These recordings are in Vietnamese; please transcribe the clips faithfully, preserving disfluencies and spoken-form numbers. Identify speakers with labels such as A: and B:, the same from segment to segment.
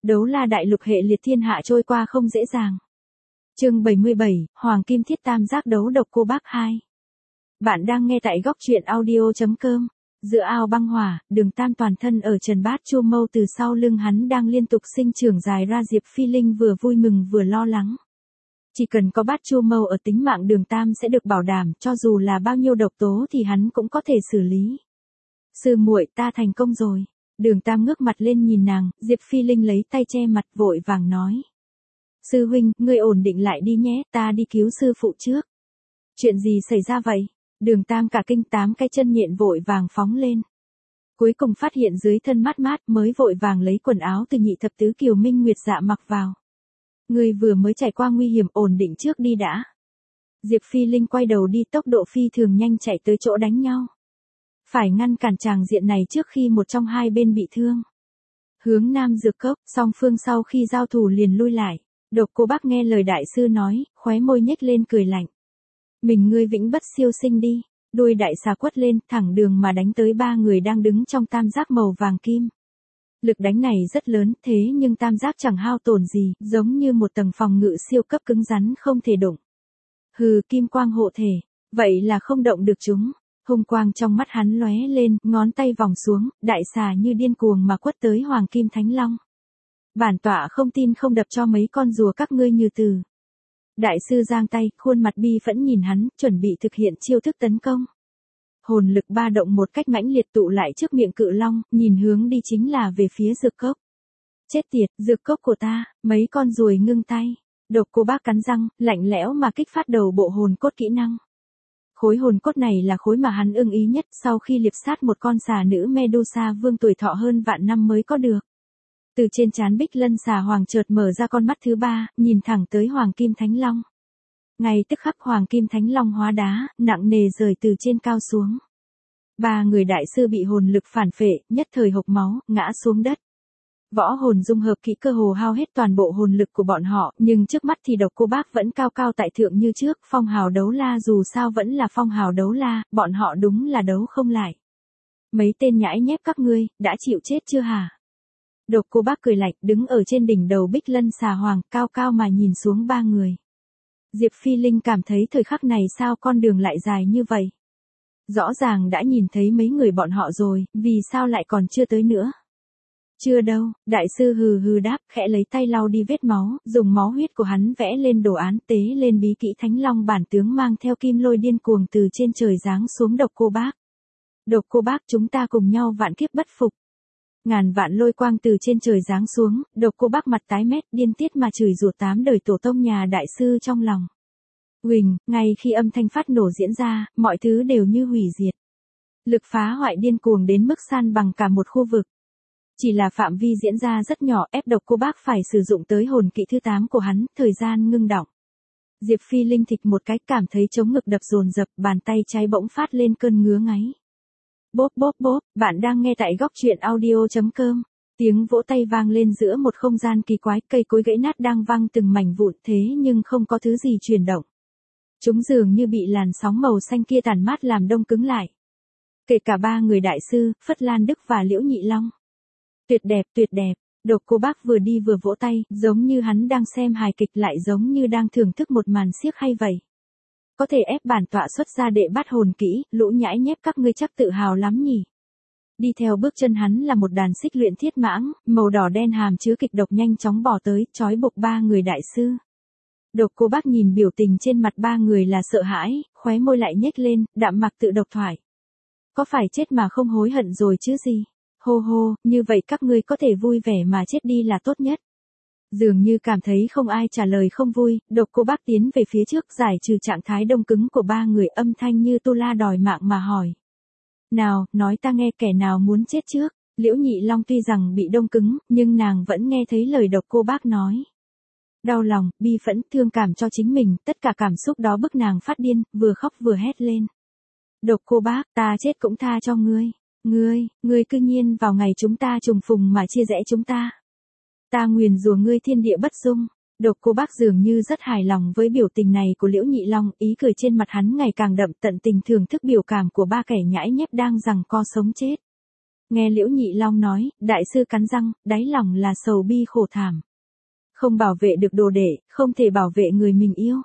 A: Đấu la đại lục hệ liệt thiên hạ trôi qua không dễ dàng. Chương bảy mươi bảy, Hoàng Kim Thiết Tam Giác đấu độc cô bác hai. Bạn đang nghe tại góc truyện audio chấm com. Giữa ao băng hỏa, Đường Tam toàn thân ở trần bát chu mâu, từ sau lưng hắn đang liên tục sinh trưởng dài ra. Diệp Phi Linh vừa vui mừng vừa lo lắng. Chỉ cần có bát chu mâu ở, tính mạng Đường Tam sẽ được bảo đảm, cho dù là bao nhiêu độc tố thì hắn cũng có thể xử lý. Sư muội, ta thành công rồi. Đường Tam ngước mặt lên nhìn nàng, Diệp Phi Linh lấy tay che mặt vội vàng nói. Sư huynh, ngươi ổn định lại đi nhé, ta đi cứu sư phụ trước. Chuyện gì xảy ra vậy? Đường Tam cả kinh, tám cái chân nhện vội vàng phóng lên. Cuối cùng phát hiện dưới thân mát mát, mới vội vàng lấy quần áo từ nhị thập tứ Kiều Minh Nguyệt Dạ mặc vào. Ngươi vừa mới trải qua nguy hiểm, ổn định trước đi đã. Diệp Phi Linh quay đầu đi, tốc độ phi thường nhanh chạy tới chỗ đánh nhau. Phải ngăn cản tràng diện này trước khi một trong hai bên bị thương. Hướng Nam Dược Cốc, song phương sau khi giao thủ liền lui lại. Độc Cô Bác nghe lời đại sư nói, khóe môi nhếch lên cười lạnh. Mình ngươi vĩnh bất siêu sinh đi. Đuôi đại xà quất lên, thẳng đường mà đánh tới ba người đang đứng trong tam giác màu vàng kim. Lực đánh này rất lớn, thế nhưng tam giác chẳng hao tổn gì, giống như một tầng phòng ngự siêu cấp cứng rắn không thể đụng. Hừ, kim quang hộ thể, vậy là không động được chúng. Hung quang trong mắt hắn lóe lên, ngón tay vòng xuống, đại xà như điên cuồng mà quất tới Hoàng Kim Thánh Long. Bản tọa không tin không đập cho mấy con rùa các ngươi như từ. Đại sư giang tay, khuôn mặt bi phẫn nhìn hắn, chuẩn bị thực hiện chiêu thức tấn công. Hồn lực ba động một cách mãnh liệt tụ lại trước miệng cự long, nhìn hướng đi chính là về phía dược cốc. Chết tiệt, dược cốc của ta, mấy con ruồi ngưng tay. Độc Cô Bác cắn răng, lạnh lẽo mà kích phát đầu bộ hồn cốt kỹ năng. Khối hồn cốt này là khối mà hắn ưng ý nhất sau khi liệp sát một con xà nữ Medusa vương tuổi thọ hơn vạn năm mới có được. Từ trên trán Bích Lân xà hoàng chợt mở ra con mắt thứ ba, nhìn thẳng tới Hoàng Kim Thánh Long. Ngay tức khắc Hoàng Kim Thánh Long hóa đá, nặng nề rời từ trên cao xuống. Ba người đại sư bị hồn lực phản phệ, nhất thời hộc máu, ngã xuống đất. Võ hồn dung hợp kỹ cơ hồ hao hết toàn bộ hồn lực của bọn họ, nhưng trước mắt thì Độc Cô Bác vẫn cao cao tại thượng như trước. Phong hào đấu la dù sao vẫn là phong hào đấu la, bọn họ đúng là đấu không lại. Mấy tên nhãi nhép các ngươi, đã chịu chết chưa hả? Độc Cô Bác cười lạnh, đứng ở trên đỉnh đầu Bích Lân xà hoàng, cao cao mà nhìn xuống ba người. Diệp Phi Linh cảm thấy thời khắc này sao con đường lại dài như vậy? Rõ ràng đã nhìn thấy mấy người bọn họ rồi, vì sao lại còn chưa tới nữa? Chưa đâu, đại sư hừ hừ đáp, khẽ lấy tay lau đi vết máu, dùng máu huyết của hắn vẽ lên đồ án, tế lên bí kỹ Thánh Long bản tướng, mang theo kim lôi điên cuồng từ trên trời giáng xuống. Độc Cô Bác. Độc Cô Bác, chúng ta cùng nhau vạn kiếp bất phục. Ngàn vạn lôi quang từ trên trời giáng xuống, Độc Cô Bác mặt tái mét, điên tiết mà chửi rủa tám đời tổ tông nhà đại sư trong lòng. Huỳnh, ngay khi âm thanh phát nổ diễn ra, mọi thứ đều như hủy diệt. Lực phá hoại điên cuồng đến mức san bằng cả một khu vực. Chỉ là phạm vi diễn ra rất nhỏ, ép Độc Cô Bác phải sử dụng tới hồn kỹ thứ tám của hắn, thời gian ngưng đọng. Diệp Phi Linh thịch một cái, cảm thấy chống ngực đập dồn dập, bàn tay trái bỗng phát lên cơn ngứa ngáy. Bốp bốp bốp, bạn đang nghe tại góc truyện audio chấm com. Tiếng vỗ tay vang lên giữa một không gian kỳ quái, cây cối gãy nát đang văng từng mảnh vụn, thế nhưng không có thứ gì chuyển động. Chúng dường như bị làn sóng màu xanh kia tàn mát làm đông cứng lại. Kể cả ba người đại sư, Phất Lan Đức và Liễu Nhị Long. Tuyệt đẹp, tuyệt đẹp. Độc Cô Bác vừa đi vừa vỗ tay, giống như hắn đang xem hài kịch, lại giống như đang thưởng thức một màn xiếc hay vậy. Có thể ép bản tọa xuất ra đệ bát hồn kỹ, lũ nhãi nhép các ngươi chắc tự hào lắm nhỉ. Đi theo bước chân hắn là một đàn xích luyện thiết mãng, màu đỏ đen hàm chứa kịch độc nhanh chóng bò tới, trói buộc ba người đại sư. Độc Cô Bác nhìn biểu tình trên mặt ba người là sợ hãi, khóe môi lại nhếch lên, đạm mạc tự độc thoại. Có phải chết mà không hối hận rồi chứ gì? Hô hô, như vậy các ngươi có thể vui vẻ mà chết đi là tốt nhất. Dường như cảm thấy không ai trả lời không vui, Độc Cô Bác tiến về phía trước, giải trừ trạng thái đông cứng của ba người, âm thanh như tu la đòi mạng mà hỏi. Nào, nói ta nghe, kẻ nào muốn chết trước? Liễu Nhị Long tuy rằng bị đông cứng, nhưng nàng vẫn nghe thấy lời Độc Cô Bác nói. Đau lòng, bi phẫn, thương cảm cho chính mình, tất cả cảm xúc đó bức nàng phát điên, vừa khóc vừa hét lên. Độc Cô Bác, ta chết cũng tha cho ngươi. Ngươi, ngươi cư nhiên vào ngày chúng ta trùng phùng mà chia rẽ chúng ta. Ta nguyền rủa ngươi thiên địa bất dung. Độc Cô Bác dường như rất hài lòng với biểu tình này của Liễu Nhị Long, ý cười trên mặt hắn ngày càng đậm, tận tình thưởng thức biểu cảm của ba kẻ nhãi nhép đang giằng co sống chết. Nghe Liễu Nhị Long nói, đại sư cắn răng, đáy lòng là sầu bi khổ thảm. Không bảo vệ được đồ đệ, không thể bảo vệ người mình yêu.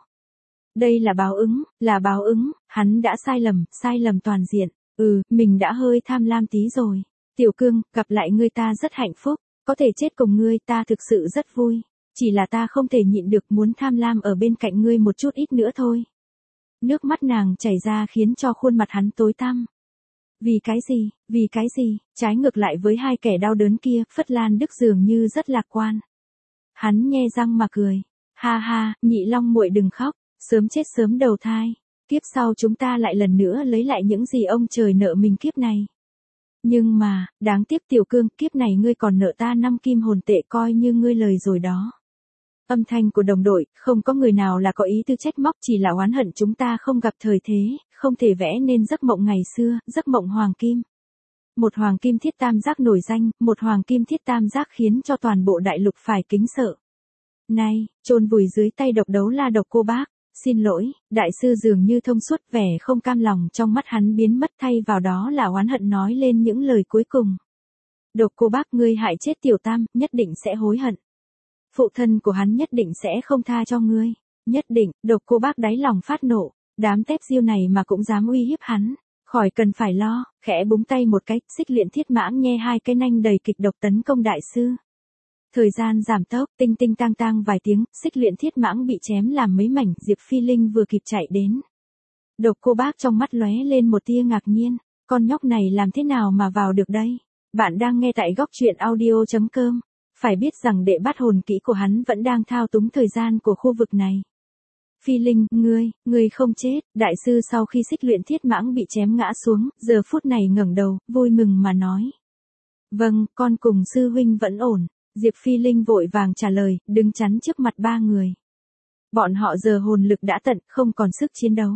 A: Đây là báo ứng, là báo ứng, hắn đã sai lầm, sai lầm toàn diện. Ừ, mình đã hơi tham lam tí rồi. Tiểu Cương, gặp lại ngươi ta rất hạnh phúc, có thể chết cùng ngươi ta thực sự rất vui. Chỉ là ta không thể nhịn được muốn tham lam ở bên cạnh ngươi một chút ít nữa thôi. Nước mắt nàng chảy ra khiến cho khuôn mặt hắn tối tăm. Vì cái gì, vì cái gì, trái ngược lại với hai kẻ đau đớn kia, Phất Lan Đức dường như rất lạc quan. Hắn nhe răng mà cười. Ha ha, Nhị Long muội đừng khóc, sớm chết sớm đầu thai. Kiếp sau chúng ta lại lần nữa lấy lại những gì ông trời nợ mình kiếp này. Nhưng mà, đáng tiếc Tiểu Cương, kiếp này ngươi còn nợ ta năm kim hồn tệ coi như ngươi lời rồi đó. Âm thanh của đồng đội, không có người nào là có ý tư trách móc, chỉ là oán hận chúng ta không gặp thời thế, không thể vẽ nên giấc mộng ngày xưa, giấc mộng hoàng kim. Một hoàng kim thiết tam giác nổi danh, một hoàng kim thiết tam giác khiến cho toàn bộ đại lục phải kính sợ. Này, chôn vùi dưới tay độc đấu la độc cô bác, xin lỗi, đại sư dường như thông suốt, vẻ không cam lòng trong mắt hắn biến mất, thay vào đó là oán hận nói lên những lời cuối cùng. Độc cô bác, ngươi hại chết tiểu tam, nhất định sẽ hối hận. Phụ thân của hắn nhất định sẽ không tha cho ngươi. Nhất định, độc cô bác đáy lòng phát nộ, đám tép diêu này mà cũng dám uy hiếp hắn. Khỏi cần phải lo, khẽ búng tay một cái, Xích Luyện Thiết Mãng nhe hai cái nanh đầy kịch độc tấn công đại sư. Thời gian giảm tốc, tinh tinh tang tang vài tiếng, Xích Luyện Thiết Mãng bị chém làm mấy mảnh, Diệp Phi Linh vừa kịp chạy đến. Độc cô bác trong mắt lóe lên một tia ngạc nhiên, con nhóc này làm thế nào mà vào được đây? Bạn đang nghe tại góc truyện audio chấm com. Phải biết rằng đệ bắt hồn kỹ của hắn vẫn đang thao túng thời gian của khu vực này. Phi Linh, ngươi, ngươi không chết. Đại sư sau khi Xích Luyện Thiết Mãng bị chém ngã xuống, giờ phút này ngẩng đầu, vui mừng mà nói. Vâng, con cùng sư huynh vẫn ổn. Diệp Phi Linh vội vàng trả lời, đứng chắn trước mặt ba người. Bọn họ giờ hồn lực đã tận, không còn sức chiến đấu.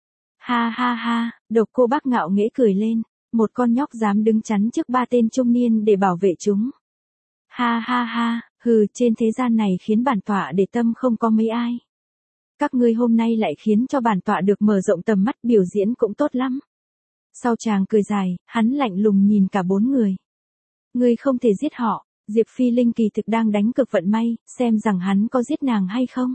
A: Ha ha ha, độc cô bác ngạo nghễ cười lên, một con nhóc dám đứng chắn trước ba tên trung niên để bảo vệ chúng. Ha ha ha, hừ, trên thế gian này khiến bản tọa để tâm không có mấy ai. Các ngươi hôm nay lại khiến cho bản tọa được mở rộng tầm mắt, biểu diễn cũng tốt lắm. Sau chàng cười dài, hắn lạnh lùng nhìn cả bốn người. Ngươi không thể giết họ. Diệp Phi Linh kỳ thực đang đánh cực vận may, xem rằng hắn có giết nàng hay không.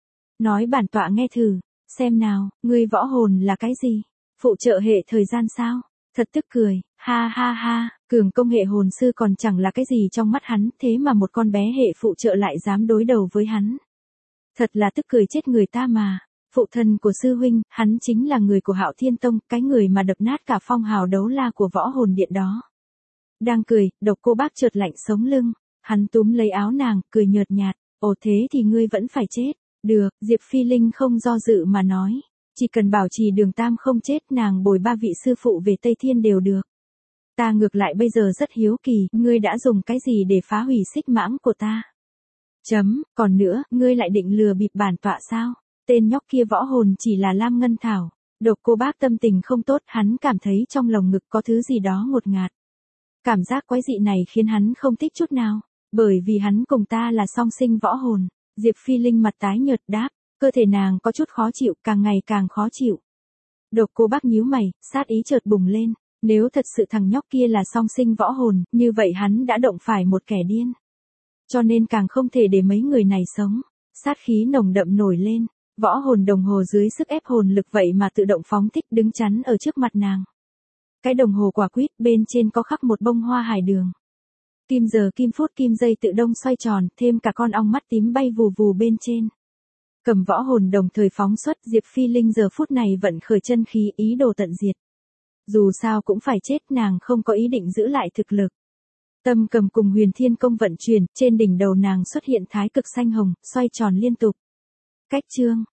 A: Nói bản tọa nghe thử, xem nào, ngươi võ hồn là cái gì? Phụ trợ hệ thời gian sao? Thật tức cười, ha ha ha, cường công hệ hồn sư còn chẳng là cái gì trong mắt hắn, thế mà một con bé hệ phụ trợ lại dám đối đầu với hắn. Thật là tức cười chết người ta mà. Phụ thân của sư huynh, hắn chính là người của Hạo Thiên Tông, cái người mà đập nát cả phong hào đấu la của võ hồn điện đó. Đang cười, độc cô bác chợt lạnh sống lưng, hắn túm lấy áo nàng, cười nhợt nhạt, ồ thế thì ngươi vẫn phải chết. Được, Diệp Phi Linh không do dự mà nói, chỉ cần bảo trì Đường Tam không chết, nàng bồi ba vị sư phụ về Tây Thiên đều được. Ta ngược lại bây giờ rất hiếu kỳ, ngươi đã dùng cái gì để phá hủy xích mãng của ta? Chấm, còn nữa, ngươi lại định lừa bịp bản tọa sao? Tên nhóc kia võ hồn chỉ là Lam Ngân Thảo. Độc cô bác tâm tình không tốt, hắn cảm thấy trong lồng ngực có thứ gì đó ngột ngạt. Cảm giác quái dị này khiến hắn không thích chút nào, bởi vì hắn cùng ta là song sinh võ hồn. Diệp Phi Linh mặt tái nhợt đáp, cơ thể nàng có chút khó chịu, càng ngày càng khó chịu. Độc cô bác nhíu mày, sát ý chợt bùng lên, nếu thật sự thằng nhóc kia là song sinh võ hồn, như vậy hắn đã động phải một kẻ điên. Cho nên càng không thể để mấy người này sống. Sát khí nồng đậm nổi lên, võ hồn đồng hồ dưới sức ép hồn lực vậy mà tự động phóng thích đứng chắn ở trước mặt nàng. Cái đồng hồ quả quýt bên trên có khắc một bông hoa hải đường. Kim giờ kim phút kim giây tự động xoay tròn, thêm cả con ong mắt tím bay vù vù bên trên. Cầm võ hồn đồng thời phóng xuất, Diệp Phi Linh giờ phút này vận khởi chân khí ý đồ tận diệt. Dù sao cũng phải chết, nàng không có ý định giữ lại thực lực. Tâm cầm cùng Huyền Thiên Công vận chuyển, trên đỉnh đầu nàng xuất hiện thái cực xanh hồng, xoay tròn liên tục. Cách chương,